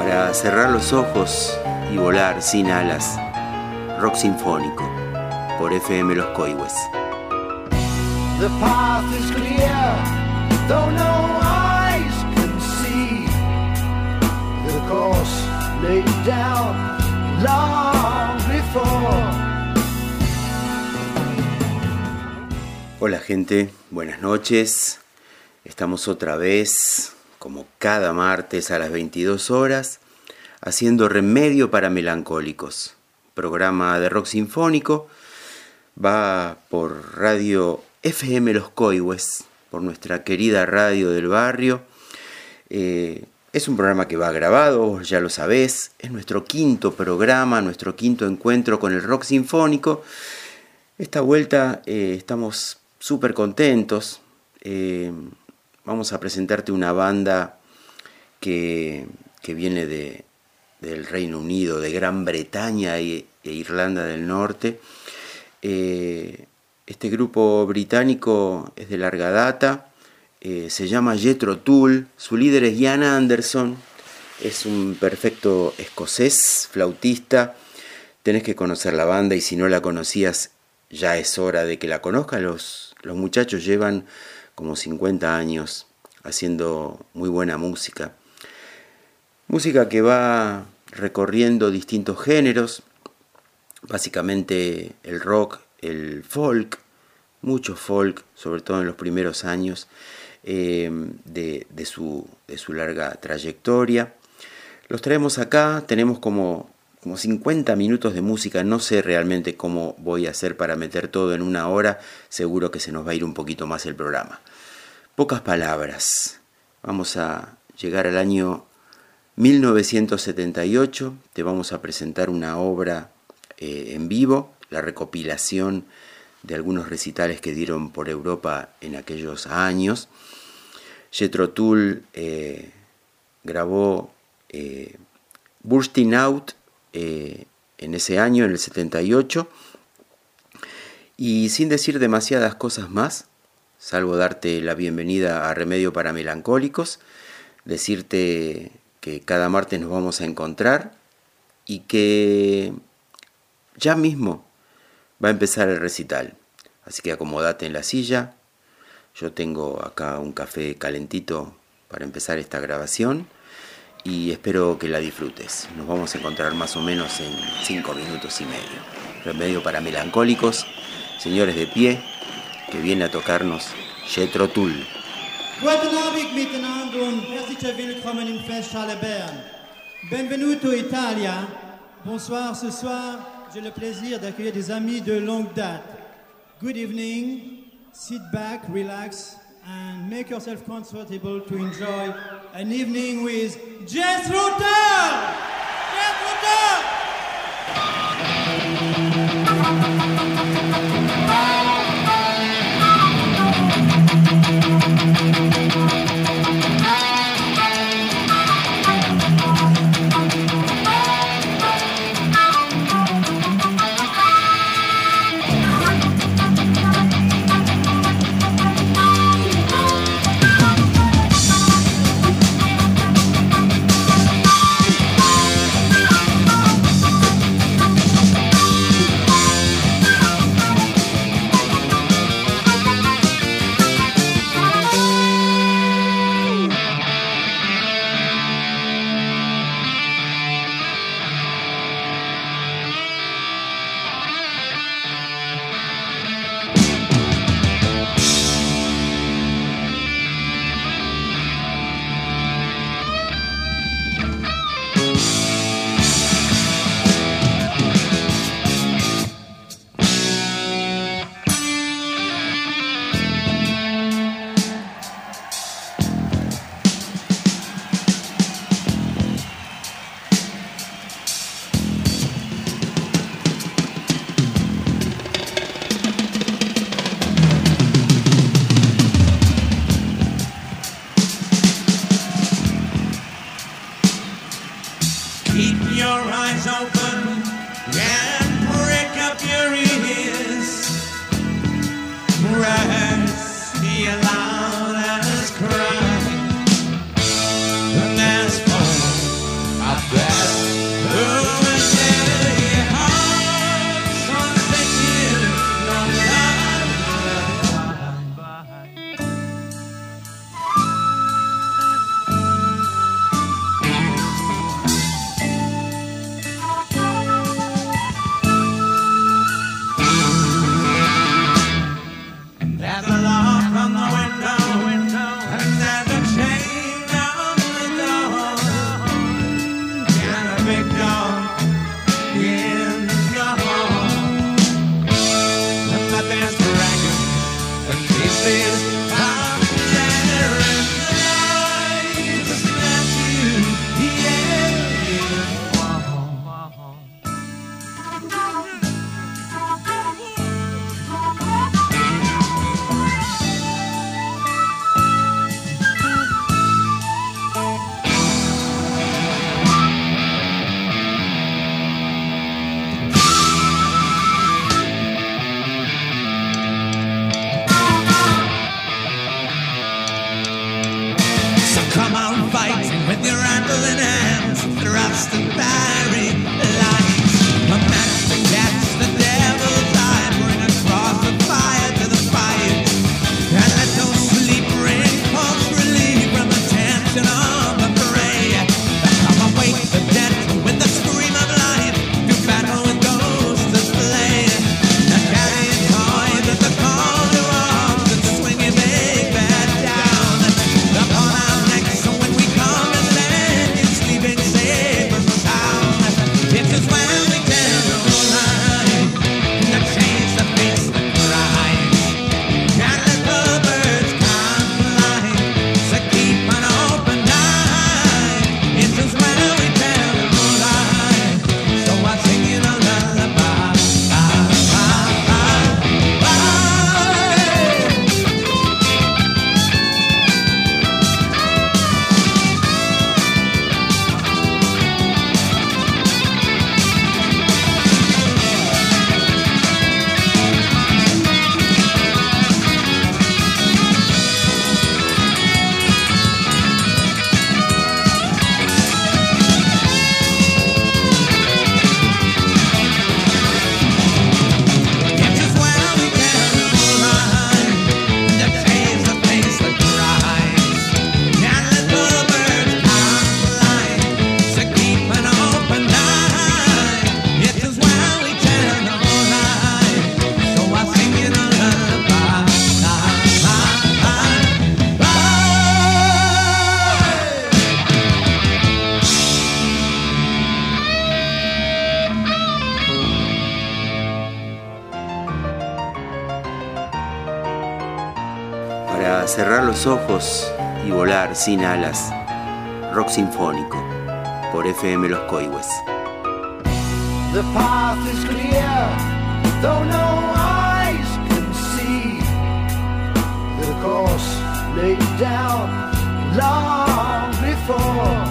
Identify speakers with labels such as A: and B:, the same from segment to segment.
A: para cerrar los ojos y volar sin alas. Rock sinfónico por FM Los Coihues.
B: The path is clear, though no eyes can see. The course laid down long before.
A: Hola gente, buenas noches. Estamos otra vez, como cada martes a las 22 horas, haciendo Remedio para Melancólicos. Programa de rock sinfónico. Va por radio FM Los Coihues, por nuestra querida radio del barrio. Es un programa que va grabado, ya lo sabés. Es nuestro quinto programa, nuestro quinto encuentro con el rock sinfónico. Esta vuelta estamos súper contentos. Vamos a presentarte una banda que viene del Reino Unido, de Gran Bretaña e Irlanda del Norte. Este grupo británico es de larga data, se llama Jethro Tull, su líder es Ian Anderson, es un perfecto escocés, flautista. Tenés que conocer la banda y si no la conocías ya es hora de que la conozcas. Los muchachos llevan como 50 años haciendo muy buena música. Música que va recorriendo distintos géneros, básicamente el rock, el folk, mucho folk, sobre todo en los primeros años de su larga trayectoria. Los traemos acá, tenemos como 50 minutos de música, no sé realmente cómo voy a hacer para meter todo en una hora, seguro que se nos va a ir un poquito más el programa. Pocas palabras, vamos a llegar al año 1978, te vamos a presentar una obra en vivo, la recopilación de algunos recitales que dieron por Europa en aquellos años. Jethro Tull grabó Bursting Out en ese año, en el 78, y sin decir demasiadas cosas más, salvo darte la bienvenida a Remedio para Melancólicos, decirte que cada martes nos vamos a encontrar y que ya mismo va a empezar el recital. Así que acomódate en la silla. Yo tengo acá un café calentito para empezar esta grabación y espero que la disfrutes. Nos vamos a encontrar más o menos en 5 minutos y medio. Remedio para Melancólicos, señores de pie, que viene a tocarnos Jethro Tull.
C: Guten Abend miteinander und herzlich willkommen im Festhalle Bern. Benvenuto Italia. Bonsoir, ce soir, j'ai le plaisir d'accueillir des amis de longue date. Good evening, sit back, relax, and make yourself comfortable to enjoy an evening with Jethro Tull! Jethro Tull!
D: So come on, fighting with your rattling hands, thrust and parry lines. A match to catch the devil's eye, bring across the fire to the fight. And let no sleep ring false relief from the tension of the fray. Come awake the dead with the scream of life, do battle with ghosts as play. And carrying toys at the call to arms, and swinging big bad down upon our necks. So when we come and land, you're sleeping safe and sound. It is when we tell the lie to change the face that cries. Can't let the birds come fly, so keep an open eye. It is when we tell the lie, so I sing you a lullaby. It is when we tell the lie to change the face that cries. Can't let the birds come fly, so keep an open eye. It is when we tell the lie, so I sing you a lullaby.
A: Para cerrar los ojos y volar sin alas, rock sinfónico por FM Los Coihues.
B: The path is clear, though no eyes can see. The course laid down long before.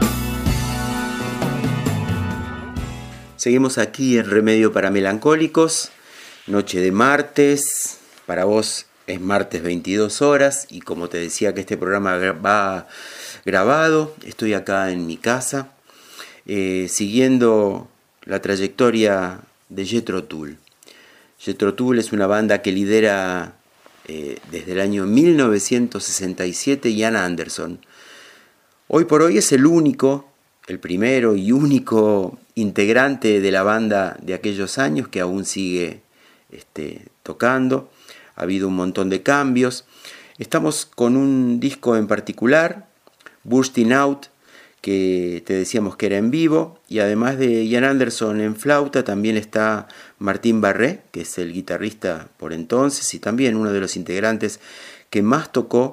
A: Seguimos aquí en Remedio para Melancólicos, noche de martes, para vos es martes 22 horas y como te decía que este programa va grabado, estoy acá en mi casa siguiendo la trayectoria de Jethro Tull. Jethro Tull es una banda que lidera desde el año 1967 Ian Anderson. Hoy por hoy es el primero y único integrante de la banda de aquellos años que aún sigue tocando. Ha habido un montón de cambios. Estamos con un disco en particular, Bursting Out, que te decíamos que era en vivo, y además de Ian Anderson en flauta, también está Martín Barré, que es el guitarrista por entonces, y también uno de los integrantes que más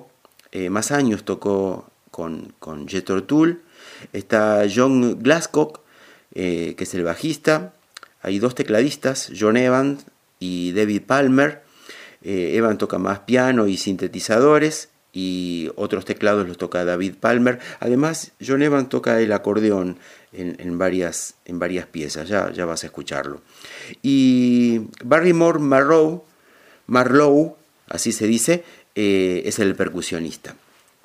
A: años tocó con Jethro Tull. Está John Glasscock, que es el bajista. Hay dos tecladistas, John Evans y David Palmer. Evan toca más piano y sintetizadores y otros teclados los toca David Palmer. Además, John Evans toca el acordeón en varias piezas, ya vas a escucharlo. Y Barrymore Marlowe, así se dice, es el percusionista.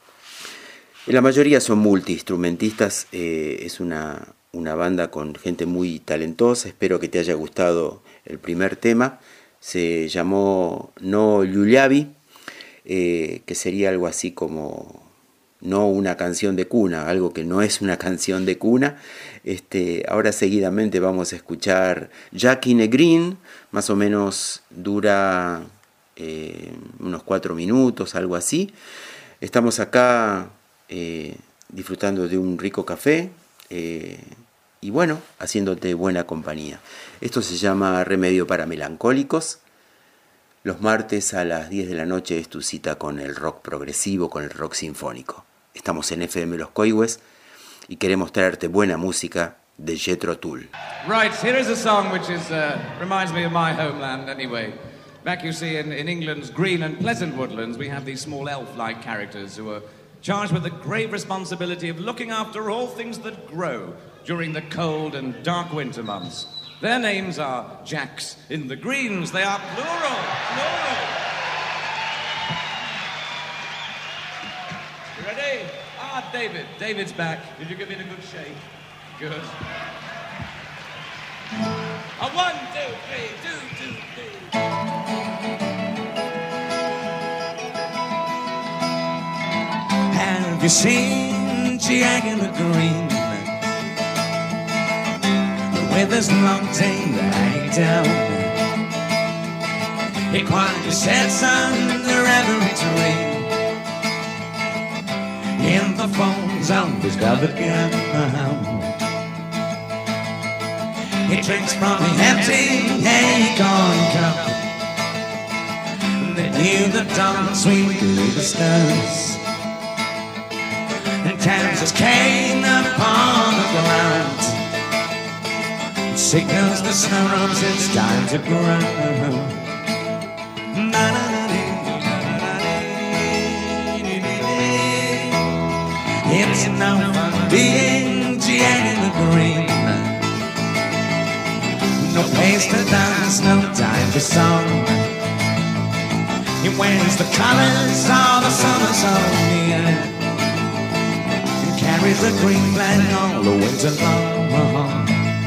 A: La mayoría son multiinstrumentistas, es una banda con gente muy talentosa. Espero que te haya gustado el primer tema. Se llamó No Lullaby, que sería algo así como no una canción de cuna, algo que no es una canción de cuna. Ahora seguidamente vamos a escuchar Jack in a Green, más o menos dura unos 4 minutos, algo así. Estamos acá disfrutando de un rico café y bueno, haciéndote buena compañía. Esto se llama Remedio para Melancólicos. Los martes a las 10 de la noche es tu cita con el rock progresivo, con el rock sinfónico. Estamos en FM Los Coihues y queremos traerte buena música de Jethro Tull.
E: Right, here is a song which reminds me of my homeland anyway. Back, you see, in England's green and pleasant woodlands, we have these small elf-like characters who are charged with the grave responsibility of looking after all things that grow during the cold and dark winter months. Their names are Jacks in the Greens. They are plural. You ready? Ah, David. David's back. Did you give it a good shake? Good. A 1, 2, 3, 2, 2, 3.
D: Have you seen Jack in the Green? With his long tail hanging down, he quietly sits under every tree. In the folds of his velvet gown, he drinks from the empty acorn cup. They hear the dawn sweetly the stars, and taps his cane upon the ground. Signals the snowdrops, it's time to grow. It's no fun being Jack in the Green. No place to dance, no time for song. He wears the colors of the summer sun, and carries the green flag all the winter long.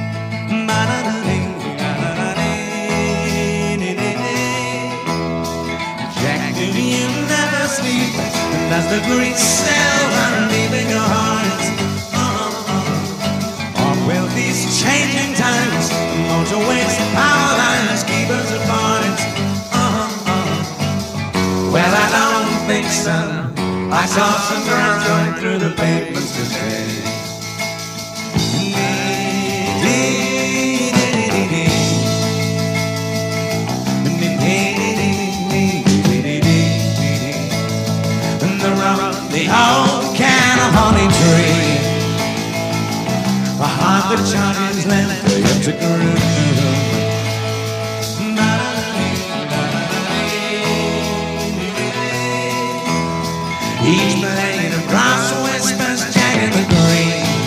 D: Jack, do you never sleep? Does the green silver leaving your heart? Or will these changing times, motorways, power lines keep us apart? Well, I don't think so. I saw some girls going through the papers today. The old can of honey tree, behind the Chinese land, they have to groove. Each blade of grass whispers Jack in the Green.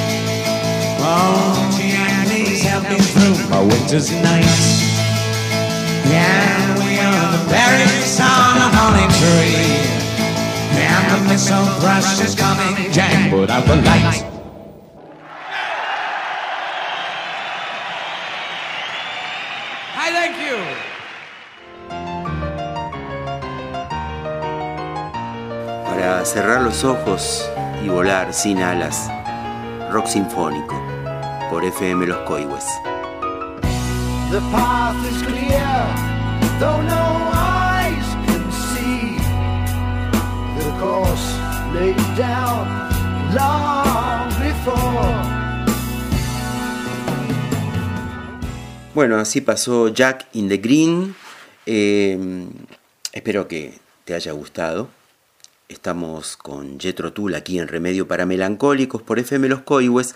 D: Oh, Jack, please help me through my winter's nights. Yeah, we are the berries on a honey tree, and the missile thrush is coming. Jack, put out the light.
E: Hi, thank you.
A: Para cerrar los ojos y volar sin alas, rock sinfónico por FM Los Coihues.
B: The path is clear, though no eyes can see. The course laid down long before.
A: Bueno, así pasó Jack in the Green. Espero que te haya gustado. Estamos con Jethro Tull aquí en Remedio para Melancólicos por FM Los Coihues.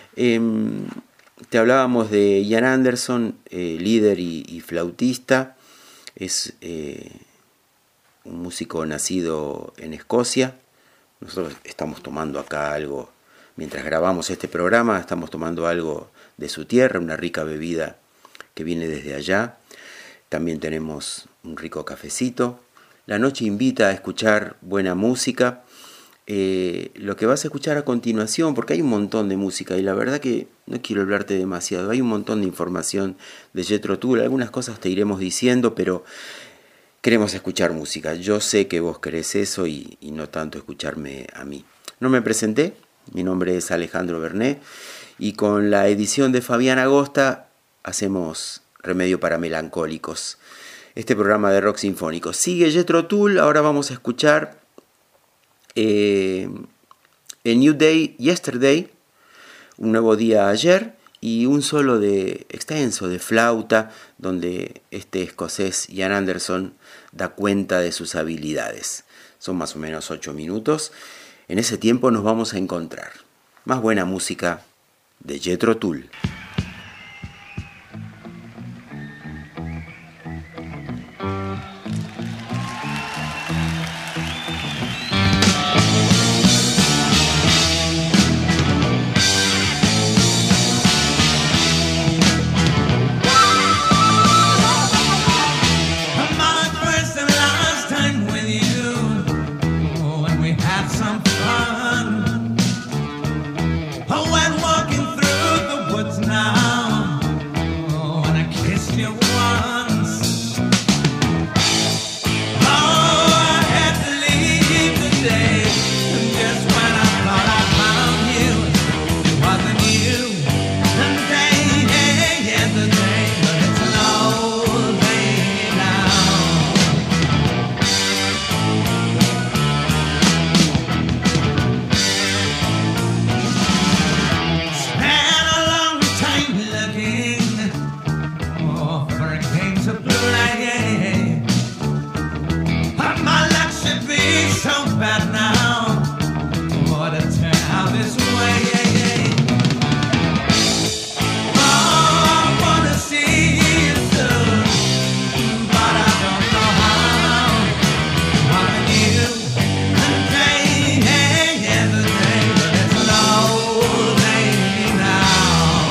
A: Te hablábamos de Ian Anderson, líder y flautista. Es un músico nacido en Escocia. Nosotros estamos tomando acá algo, mientras grabamos este programa, estamos tomando algo de su tierra, una rica bebida que viene desde allá. También tenemos un rico cafecito. La noche invita a escuchar buena música. Lo que vas a escuchar a continuación, porque hay un montón de música y la verdad que no quiero hablarte demasiado, hay un montón de información de Jethro Tull, algunas cosas te iremos diciendo, pero queremos escuchar música. Yo sé que vos querés eso y no tanto escucharme a mí. No me presenté, mi nombre es Alejandro Bernet y con la edición de Fabián Agosta hacemos Remedio para Melancólicos, este programa de rock sinfónico. Sigue Jethro Tull, ahora vamos a escuchar A New Day Yesterday, un nuevo día ayer, y un solo extenso de flauta donde este escocés Ian Anderson da cuenta de sus habilidades. Son más o menos 8 minutos. En ese tiempo nos vamos a encontrar más buena música de Jethro Tull.
D: My first and last time with you, when we had have some fun. Oh, and walking through the woods now. Oh, and I kissed you once. Oh, I had to leave today. And just when I thought I found you, it wasn't you. And day, yeah, the day, but it's an old day now. Spent a long time looking for a game to play. But my luck should be so bad now. What a turn out this way. Oh, I wanna see you soon, but I don't know how. Wanting you and day, yeah, the day, but it's an old day now.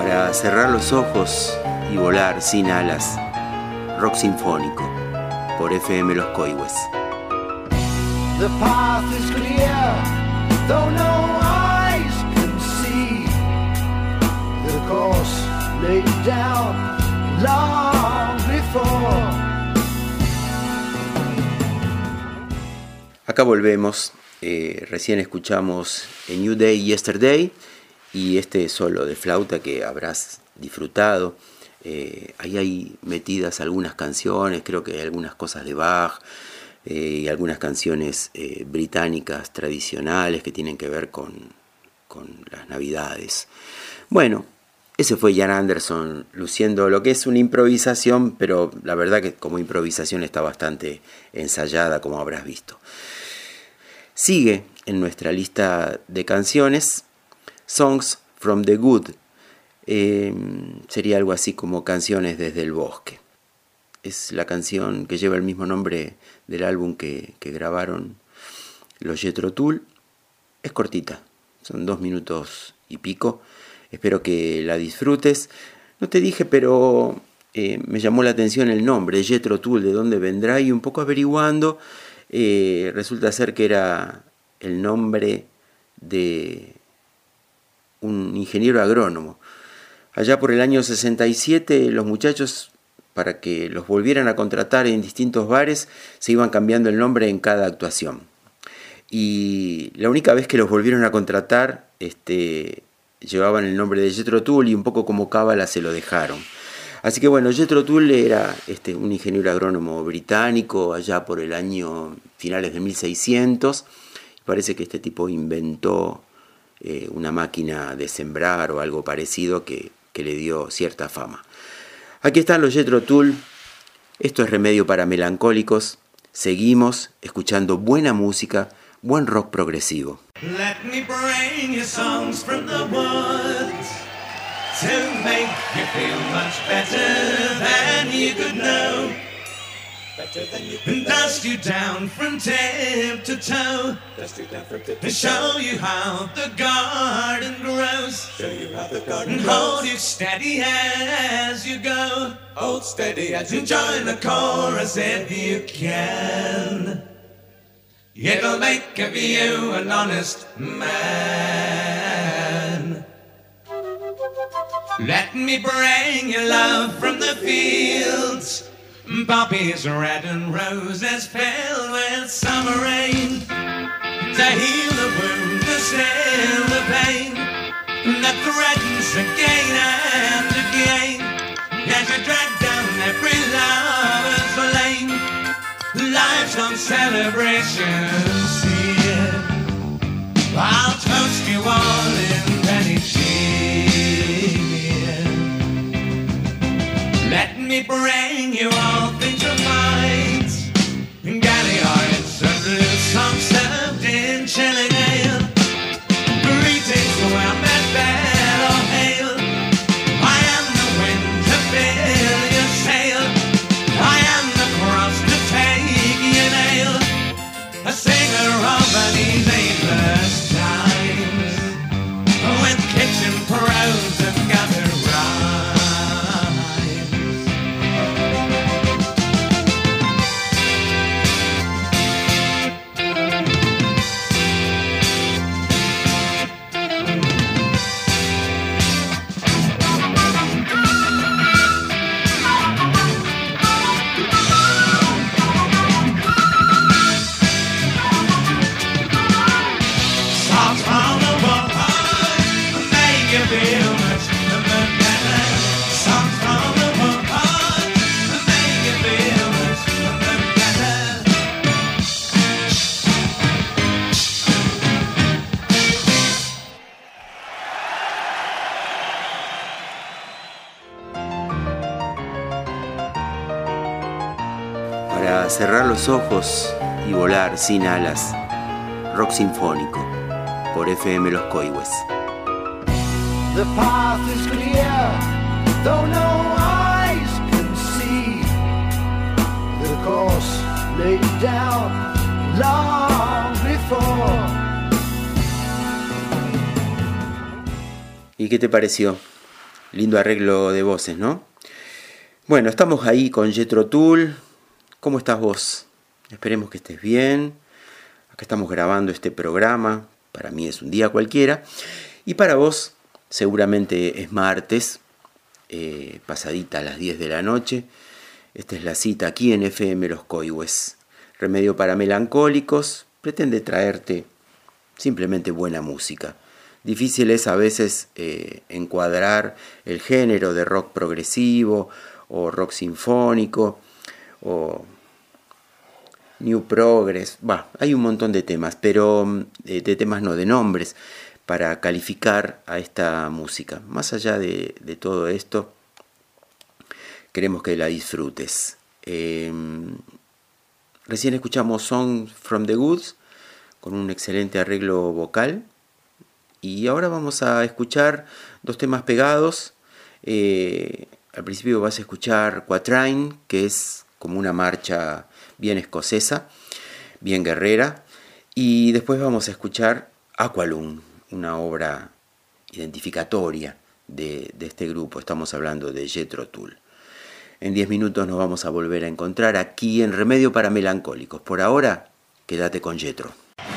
A: Para cerrar los ojos y volar sin alas, rock sinfónico, por FM Los Coihues.
B: The path is clear, though no eyes can see. The course laid down long before.
A: Acá volvemos, recién escuchamos A New Day Yesterday y este solo de flauta que habrás disfrutado. Ahí hay metidas algunas canciones, creo que hay algunas cosas de Bach y algunas canciones británicas tradicionales que tienen que ver con las Navidades. Bueno, ese fue Jan Anderson luciendo lo que es una improvisación, pero la verdad que como improvisación está bastante ensayada, como habrás visto. Sigue en nuestra lista de canciones Songs from the Good. Sería algo así como Canciones desde el Bosque. Es la canción que lleva el mismo nombre del álbum que grabaron los Jethro Tull. Es cortita, son 2 minutos y pico. Espero que la disfrutes. No te dije, pero me llamó la atención el nombre, Jethro Tull, de dónde vendrá, y un poco averiguando, resulta ser que era el nombre de un ingeniero agrónomo. Allá por el año 67, los muchachos, para que los volvieran a contratar en distintos bares, se iban cambiando el nombre en cada actuación. Y la única vez que los volvieron a contratar, llevaban el nombre de Jethro Tull y un poco como cábala se lo dejaron. Así que bueno, Jethro Tull era un ingeniero agrónomo británico allá por el año finales de 1600. Parece que este tipo inventó una máquina de sembrar o algo parecido que le dio cierta fama. Aquí están los Jethro Tull. Esto es Remedio para Melancólicos. Seguimos escuchando buena música, buen rock progresivo.
D: Let me bring you songs from the woods to make you feel much better than you could know. And dust you down from tip to toe. And show you how the garden grows. And hold you steady as you go. Hold steady as you join the chorus if you can. It'll make of you an honest man. Let me bring you love from the fields. Poppies red and roses filled with summer rain, to heal the wound, to still the pain that threatens again and again, as you drag down every lover's lane. Life's on celebrations here. I'll toast you all in penny cheer. Let me bring you all things of mind, galley hearts and blue songs served in chilling ale. Greetings to our bed or hail. I am the wind to fill your sail. I am the cross to take your nail. A singer of these ageless times, with kitchen prose and gathered rhymes.
A: Para cerrar los ojos y volar sin alas, rock sinfónico, por FM Los Coihues.
B: The path is clear, though no eyes can see. The course laid down long before.
A: ¿Y qué te pareció? Lindo arreglo de voces, ¿no? Bueno, estamos ahí con Jethro Tull. ¿Cómo estás vos? Esperemos que estés bien. Acá estamos grabando este programa. Para mí es un día cualquiera. Y para vos seguramente es martes, pasadita a las 10 de la noche. Esta es la cita aquí en FM Los Coihues. Remedio para melancólicos. Pretende traerte simplemente buena música. Difícil es a veces encuadrar el género de rock progresivo o rock sinfónico o new progress. Hay un montón de temas, pero de nombres para calificar a esta música. Más allá de todo esto, queremos que la disfrutes. Recién escuchamos Songs from the Woods con un excelente arreglo vocal. Y ahora vamos a escuchar dos temas pegados. Al principio vas a escuchar Quatrain, que es como una marcha bien escocesa, bien guerrera. Y después vamos a escuchar Aqualung, una obra identificatoria de este grupo. Estamos hablando de Jethro Tull. En 10 minutos nos vamos a volver a encontrar aquí en Remedio para Melancólicos. Por ahora, quédate con Jethro.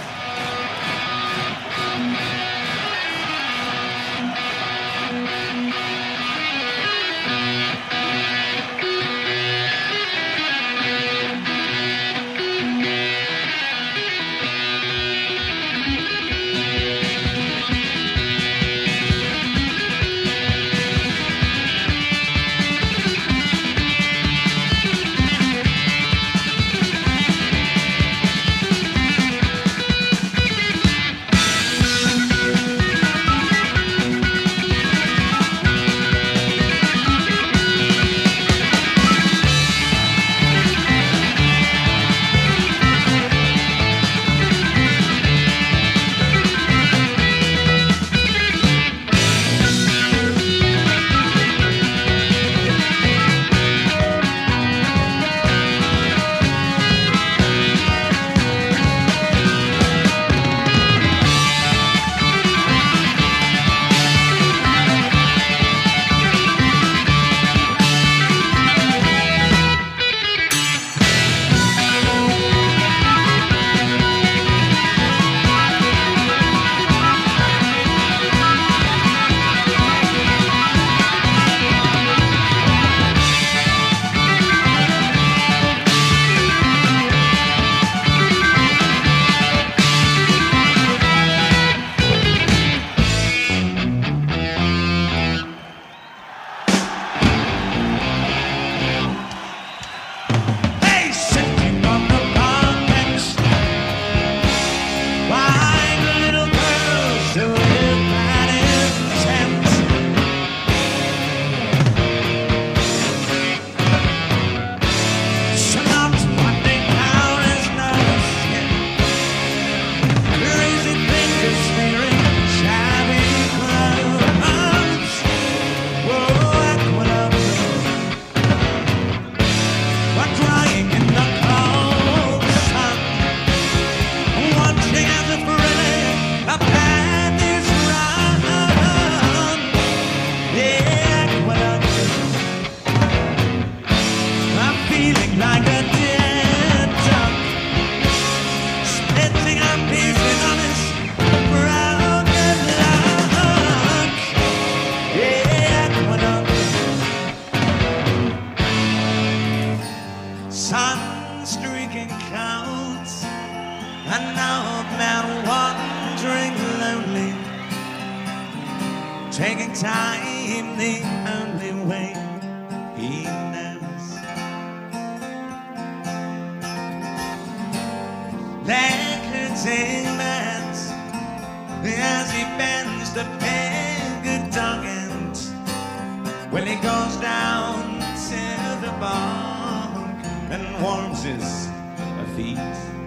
D: Taking time the only way he knows. Leckerting man's as he bends the peg a dogend when he goes down to the bog and warms his feet.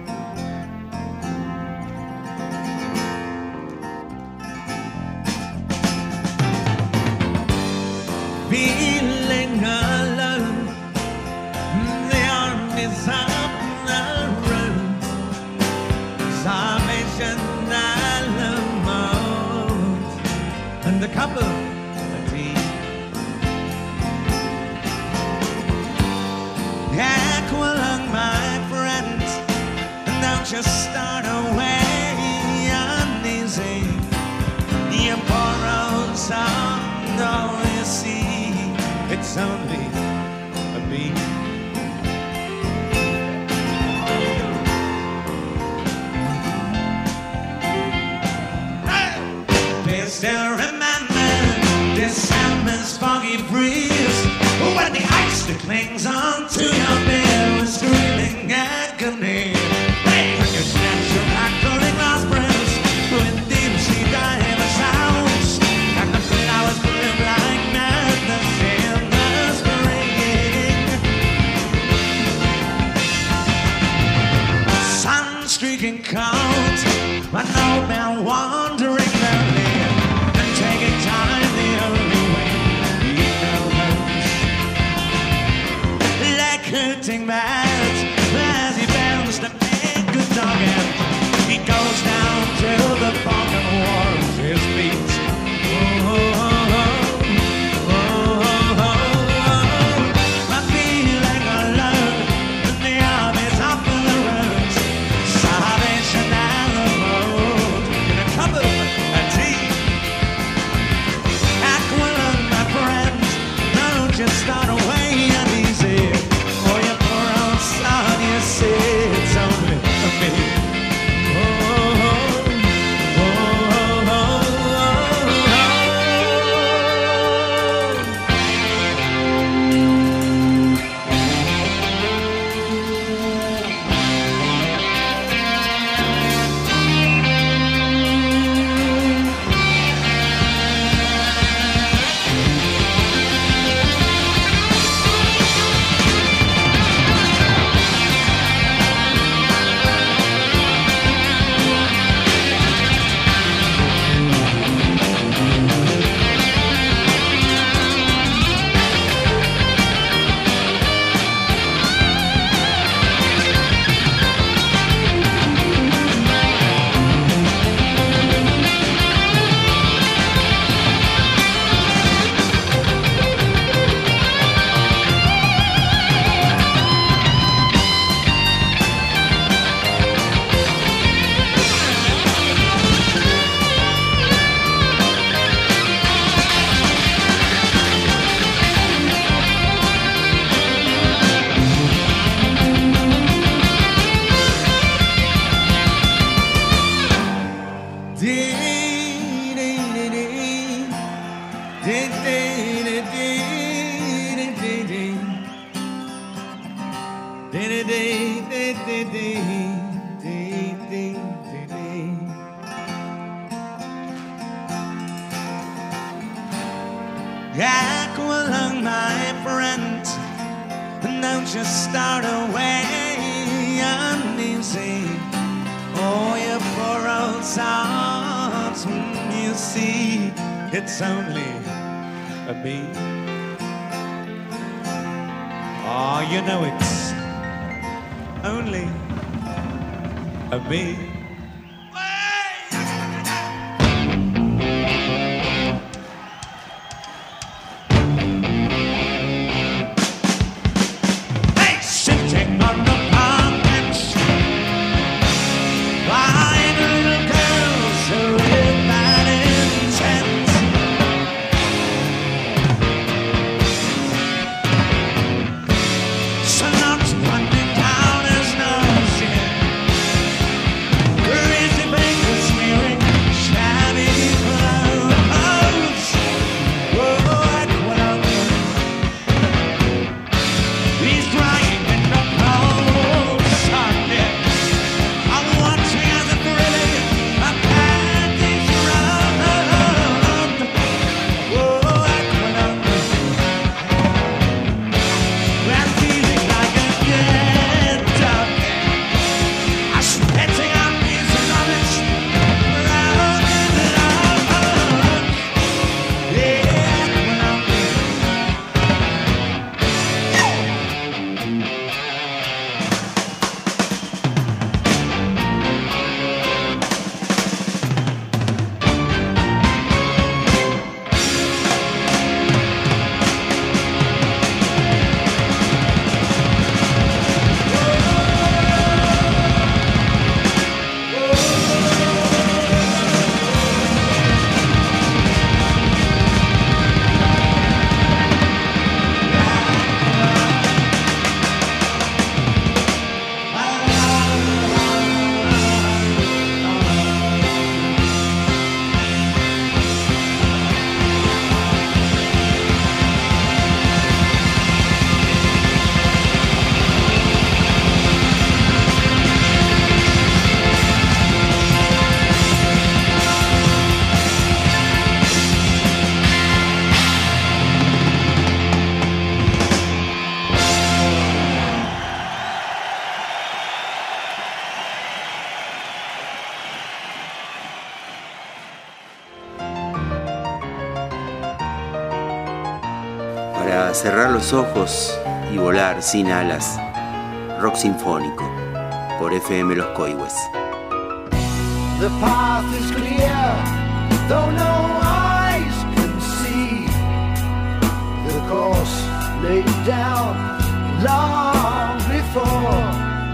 D: Feeling alone, the army's up the road. Salvation alone, and a cup of tea. Aqualung, my friend, don't you start away uneasy. You borrow some, no, you see, it's only a bee. They still remember December's foggy breeze, when the ice that clings on to your beer was screaming agony. When you snatch your crackling glass bricks with deep sea diver sounds, and the flowers bloom like madness in the spring. Sun streaking cold, an old man wandering lonely and taking time the only way he knows. Like hurting bats as he bends to make a dog, and he goes down till the fog and warms his feet. Oh, oh, oh, oh, oh, oh. I feel like alone in the armies up in the road, salvation and the road in a cup of tea. Aqualung, my friend, don't you start away uneasy. For your poor old son, you see, it's only a me. Oh, oh, oh, oh, oh, oh. Aqualung, my friend, don't you start away uneasy. Oh, you poor old sons, you see, it's only a bee. Oh, you know it's only a bee. Hey, sitting on the park bench, buying little girls who live bad intent. So not running down his nose, yeah.
A: Para cerrar los ojos y volar sin alas, rock sinfónico por FM Los Coihues.
B: The path is clear, though no eyes can see. The course laid down long before.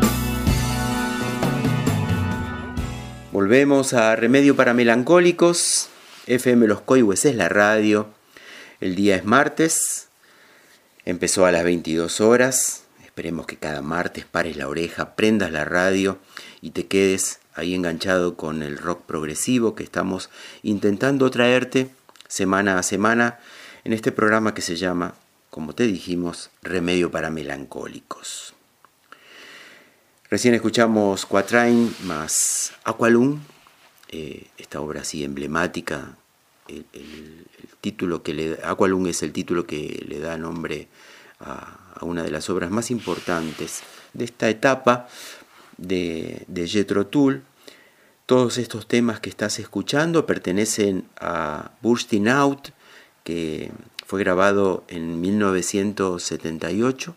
A: Volvemos a Remedio para Melancólicos. FM Los Coihues es la radio. El día es martes. Empezó a las 22 horas. Esperemos que cada martes pares la oreja, prendas la radio y te quedes ahí enganchado con el rock progresivo que estamos intentando traerte semana a semana en este programa que se llama, como te dijimos, Remedio para Melancólicos. Recién escuchamos Quatrain más Aqualung, esta obra así emblemática. El título que Aqualung es el título que le da nombre a una de las obras más importantes de esta etapa de Jethro Tull. Todos estos temas que estás escuchando pertenecen a Bursting Out, que fue grabado en 1978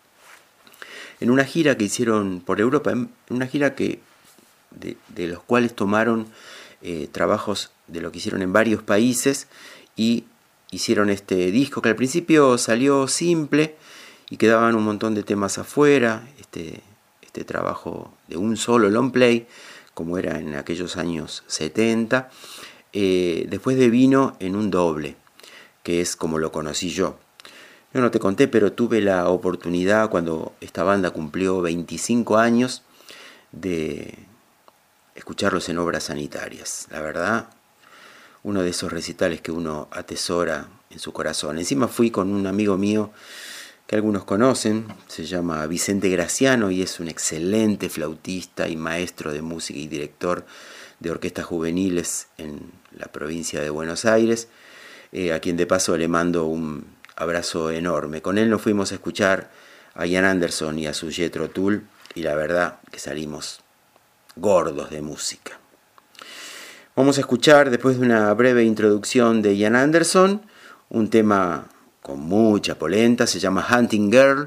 A: en una gira que hicieron por Europa, en una gira que de los cuales tomaron trabajos de lo que hicieron en varios países y hicieron este disco que al principio salió simple y quedaban un montón de temas afuera, este trabajo de un solo long play como era en aquellos años 70, después devino en un doble, que es como lo conocí yo. Yo no te conté, pero tuve la oportunidad cuando esta banda cumplió 25 años de escucharlos en Obras Sanitarias. La verdad, uno de esos recitales que uno atesora en su corazón. Encima fui con un amigo mío que algunos conocen, se llama Vicente Graciano y es un excelente flautista y maestro de música y director de orquestas juveniles en la provincia de Buenos Aires, a quien de paso le mando un abrazo enorme. Con él nos fuimos a escuchar a Ian Anderson y a su Jethro Tull y la verdad que salimos gordos de música. Vamos a escuchar, después de una breve introducción de Ian Anderson, un tema con mucha polenta, se llama Hunting Girl,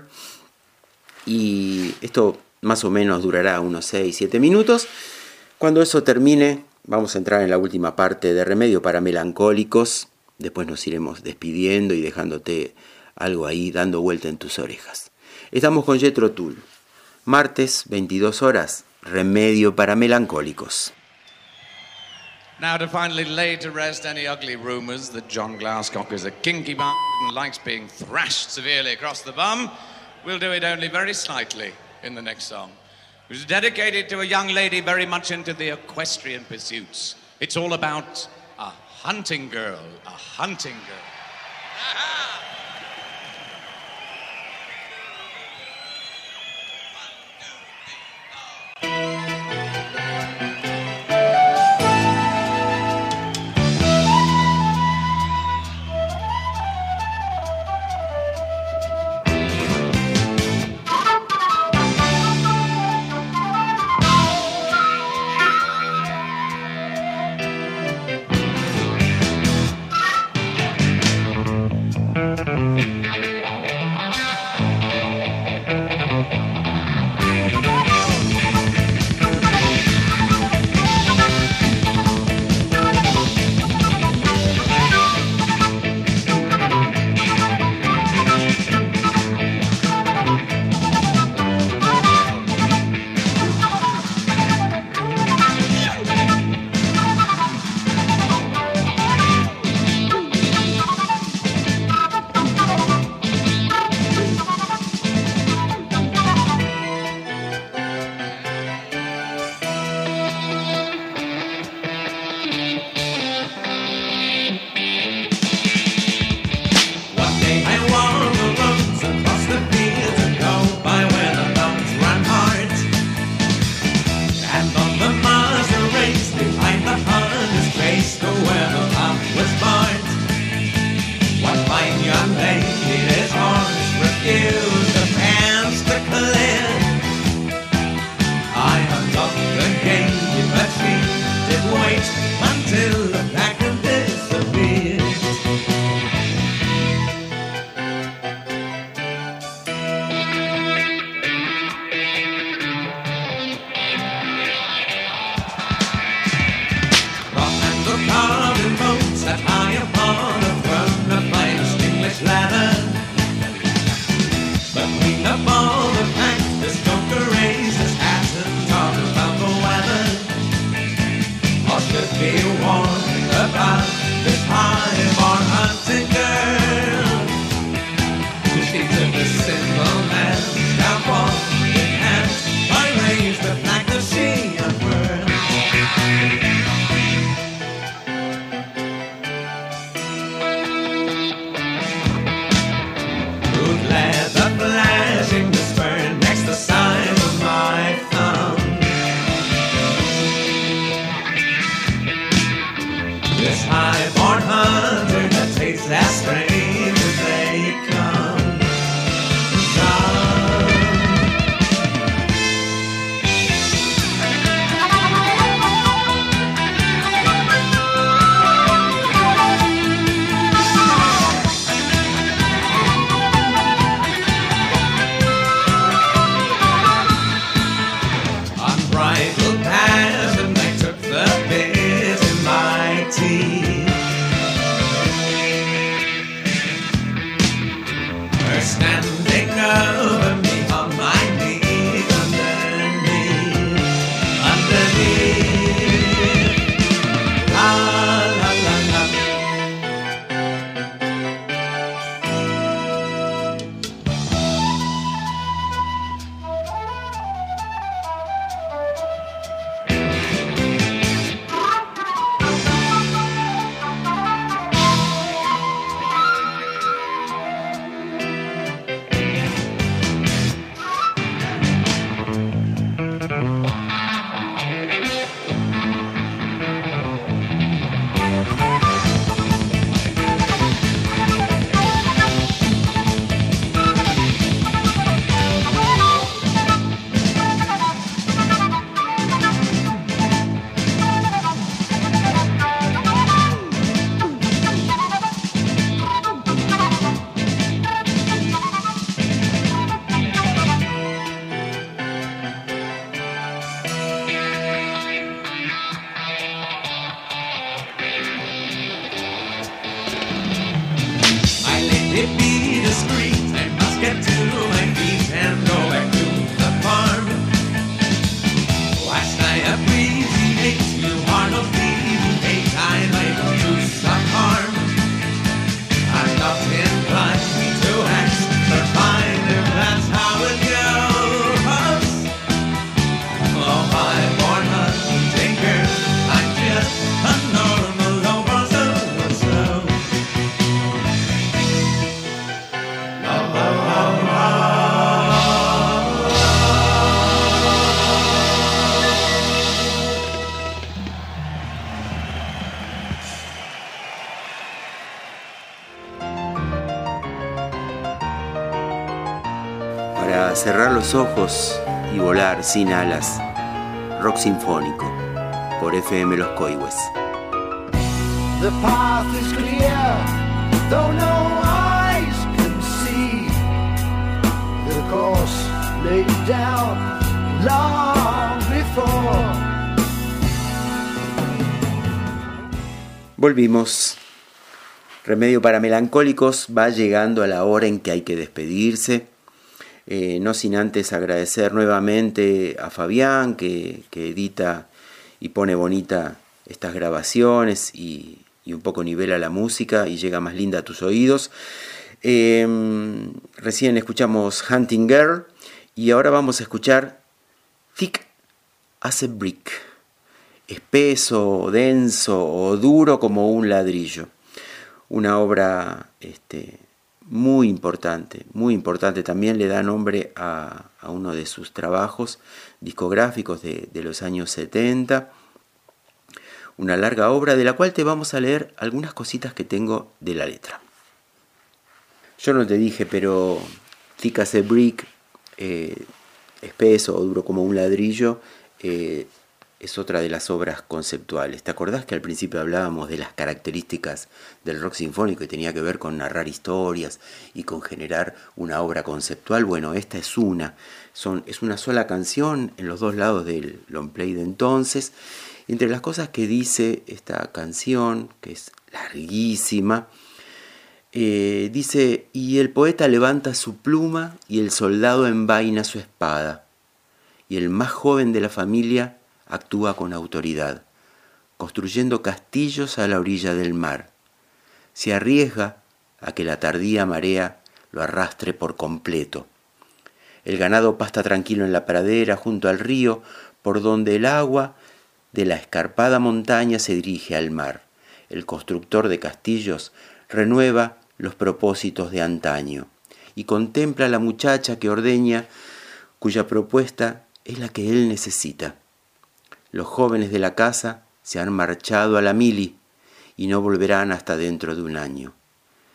A: y esto más o menos durará unos 6-7 minutos. Cuando eso termine, vamos a entrar en la última parte de Remedio para Melancólicos. Después nos iremos despidiendo y dejándote algo ahí dando vuelta en tus orejas. Estamos con Jethro Tull. Martes, 22 horas, Remedio para Melancólicos.
E: Now, to finally lay to rest any ugly rumours that John Glasscock is a kinky bastard and likes being thrashed severely across the bum, we'll do it only very slightly in the next song. It was dedicated to a young lady very much into the equestrian pursuits. It's all about a hunting girl, a hunting girl. Aha!
D: tastes as strange as they come. Unbridled passion, they took the bit in my teeth. Her standing over me on my knees, underneath. La la la la. My lady, be discreet. I must get to my feet and go back to the farm. Last I appreciate you are no thief. I might do some harm. I'm not inclined to ask, but find if that's how it goes. Oh, my born hunting girl, I'm just a normal lover, so.
A: Para cerrar los ojos y volar sin alas, rock sinfónico, por FM Los Coihues.
B: The path is clear, though no eyes can see. The course laid down long before.
A: Volvimos. Remedio para melancólicos va llegando a la hora en que hay que despedirse. No sin antes agradecer nuevamente a Fabián que edita y pone bonita estas grabaciones y un poco nivela la música y llega más linda a tus oídos. Recién escuchamos Hunting Girl y ahora vamos a escuchar Thick as a Brick, espeso, denso o duro como un ladrillo. Una obra muy importante, también le da nombre a uno de sus trabajos discográficos de los años 70. Una larga obra de la cual te vamos a leer algunas cositas que tengo de la letra. Yo no te dije, pero Thick as a Brick, espeso o duro como un ladrillo, es otra de las obras conceptuales. ¿Te acordás que al principio hablábamos de las características del rock sinfónico y tenía que ver con narrar historias y con generar una obra conceptual? Bueno, esta es una sola canción en los dos lados del long play de entonces. Entre las cosas que dice esta canción, que es larguísima, dice: y el poeta levanta su pluma y el soldado envaina su espada, y el más joven de la familia actúa con autoridad, construyendo castillos a la orilla del mar. Se arriesga a que la tardía marea lo arrastre por completo. El ganado pasta tranquilo en la pradera junto al río, por donde el agua de la escarpada montaña se dirige al mar. El constructor de castillos renueva los propósitos de antaño y contempla a la muchacha que ordeña, cuya propuesta es la que él necesita. Los jóvenes de la casa se han marchado a la mili y no volverán hasta dentro de un año.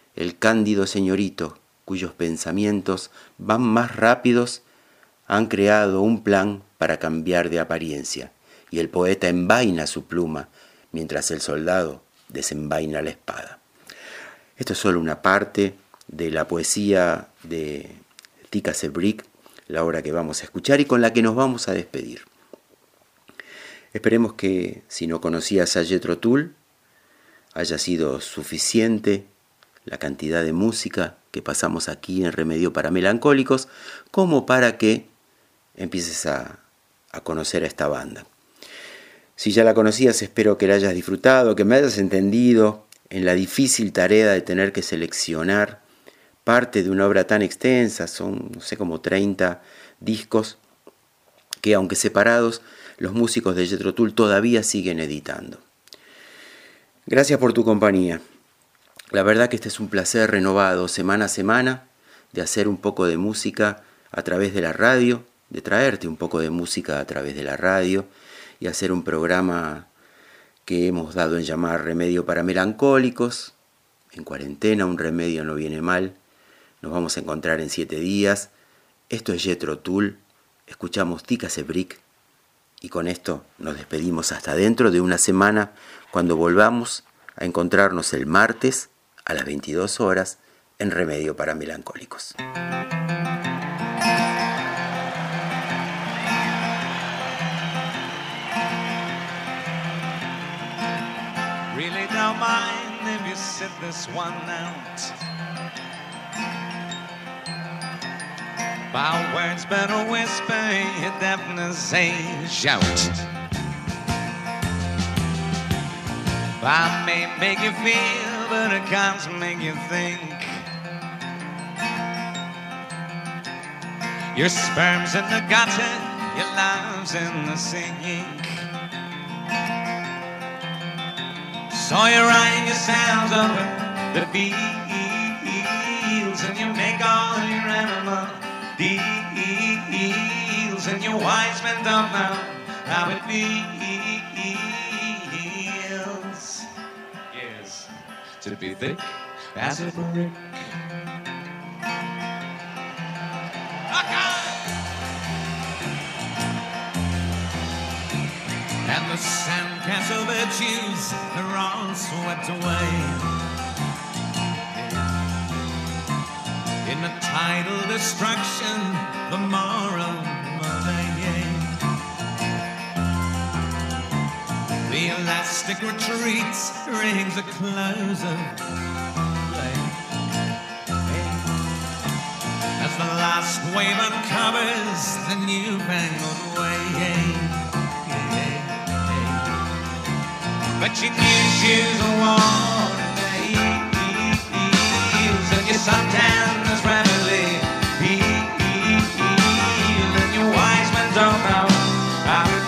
A: el cándido señorito, cuyos pensamientos van más rápidos, han creado un plan para cambiar de apariencia, y el poeta envaina su pluma, mientras el soldado desenvaina la espada. Esto es solo una parte de la poesía de Tika Sebrik, la obra que vamos a escuchar y con la que nos vamos a despedir. Esperemos que, si no conocías a Jethro Tull, haya sido suficiente la cantidad de música que pasamos aquí en Remedio para Melancólicos como para que empieces a conocer a esta banda. Si ya la conocías, espero que la hayas disfrutado, que me hayas entendido en la difícil tarea de tener que seleccionar parte de una obra tan extensa. Son, no sé, como 30 discos que, aunque separados, los músicos de Jethro Tull todavía siguen editando. Gracias por tu compañía. La verdad que este es un placer renovado semana a semana de hacer un poco de música a través de la radio, de traerte un poco de música a través de la radio y hacer un programa que hemos dado en llamar Remedio para Melancólicos. En cuarentena, un remedio no viene mal. Nos vamos a encontrar en 7 días. Esto es Jethro Tull. Escuchamos Tika Sebrik. Y con esto nos despedimos hasta dentro de una semana, cuando volvamos a encontrarnos el martes a las 22 horas en Remedio para Melancólicos.
D: Really don't mind if you sit this one out. My words better whisper, you definitely say shout. I may make you feel, but I can't make you think. Your sperm's in the gutter, your love's in the sink. So you write yourselves over the fields, and you make all your animal deals, and your wise men don't know how it feels. Yes, to be thick as a brick. And the sandcastle virtues are all swept away in the tidal destruction, the moral mother. The elastic retreats rings a close of play as the last wave uncovers the newfangled way. But you knew she was a warm days, and your suntan is rapidly healed, and your wise men don't know how it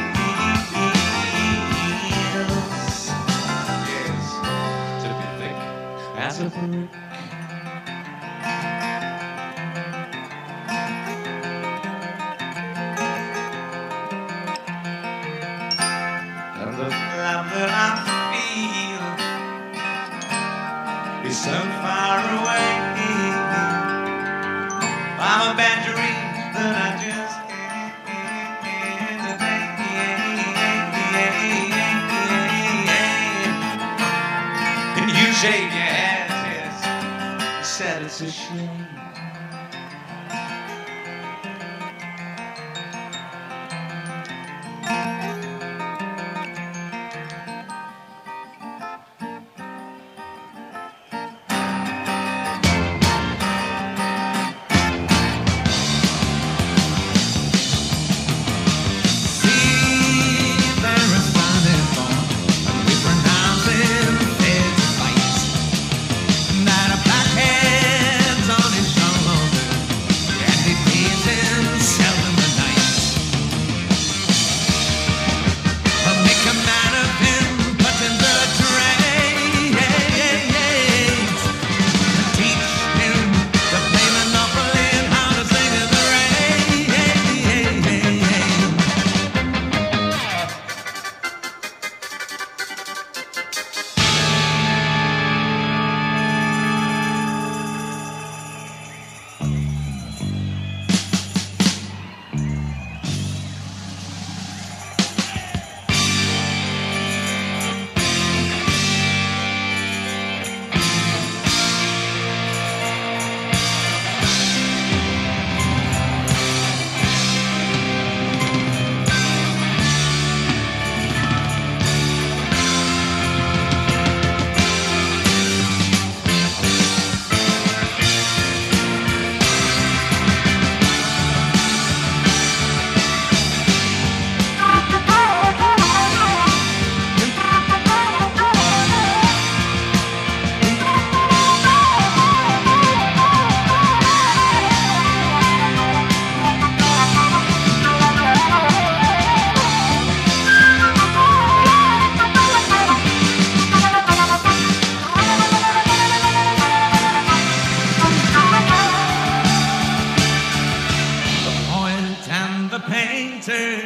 D: feels. Yes, to be thick as a brick. That I feel is so far away. I'm a bad dream that I just and you shake your head, yes, you said it's a shame. That a blackhead's on his shoulder.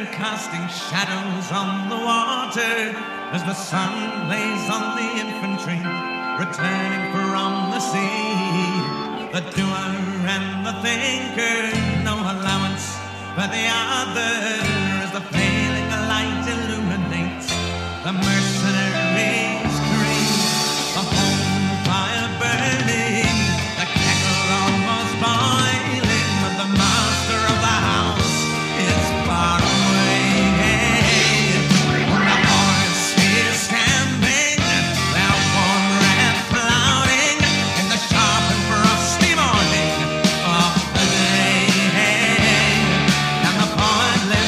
D: casting shadows on the water as the sun plays on the infantry returning from the sea. The doer and the thinker, no allowance for the other, as the failing light illuminates the mercenaries' creed. The home fire burning, the kettle almost boiling, but the master of the house is far away. The horse is stamping, their warm red flouting in the sharp and frosty morning of the day. And the poet lives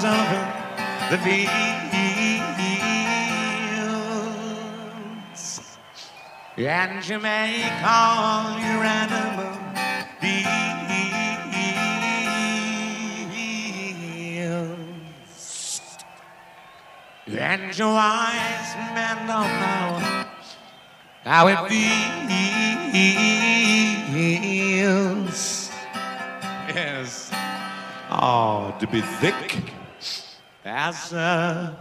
D: flowers of the fields, and you make all your animal deals, and your wise men don't know how it feels. Yes. Oh, to be thick as a...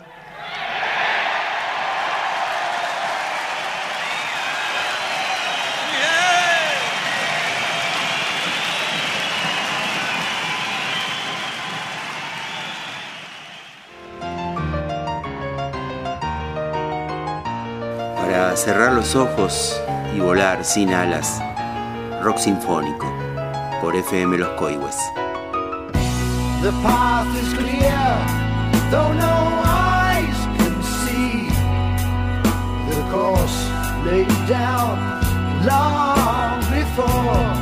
A: Para cerrar los ojos y volar sin alas, rock sinfónico por FM Los Coihues.
B: The path is clear, though no eyes can see. The course laid down long before.